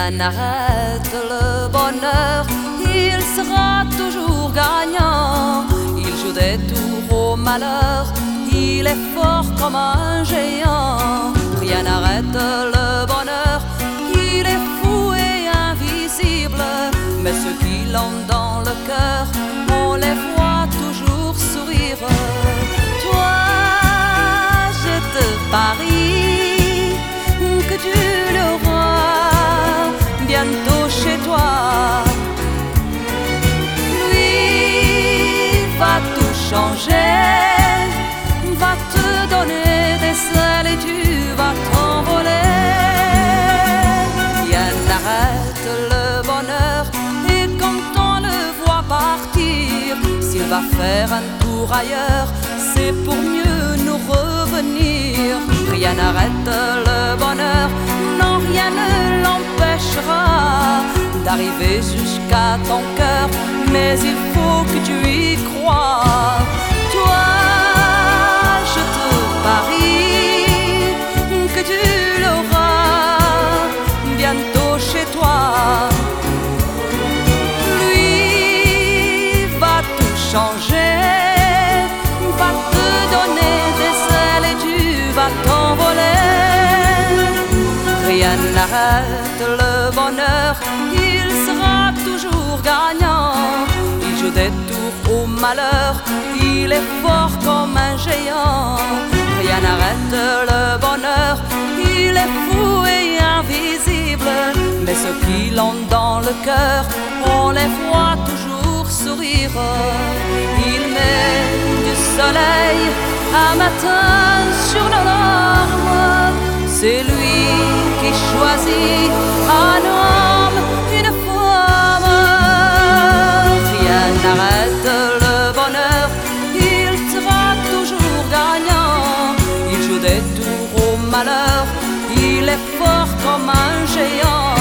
Rien n'arrête le bonheur, il sera toujours gagnant. Il joue des tours au malheur, il est fort comme un géant. Rien n'arrête le bonheur, il est fou et invisible. Mais ceux qui l'ont dans le cœur, on les voit toujours sourire. Toi, je te parie que tu l'auras bientôt chez toi. Lui va tout changer, va te donner des ailes et tu vas t'envoler. Rien n'arrête le bonheur, et quand on le voit partir, s'il va faire un tour ailleurs, c'est pour mieux nous revenir. Rien n'arrête le bonheur, non, rien ne l'empêchera d'arriver jusqu'à ton cœur, mais il faut que tu y crois. Toi, je te parie que tu l'auras bientôt chez toi. Lui va tout changer, va te donner des ailes et tu vas t'envoler. Rien n'arrête le bonheur, il sera toujours gagnant. Il joue des tours au malheur, il est fort comme un géant. Rien n'arrête le bonheur, il est fou et invisible. Mais ceux qui l'ont dans le cœur, on les voit toujours sourire. Il met du soleil un matin sur nos larmes. C'est lui qui choisit un homme, une femme. Rien n'arrête le bonheur, il sera toujours gagnant. Il joue des tours au malheur, il est fort comme un géant.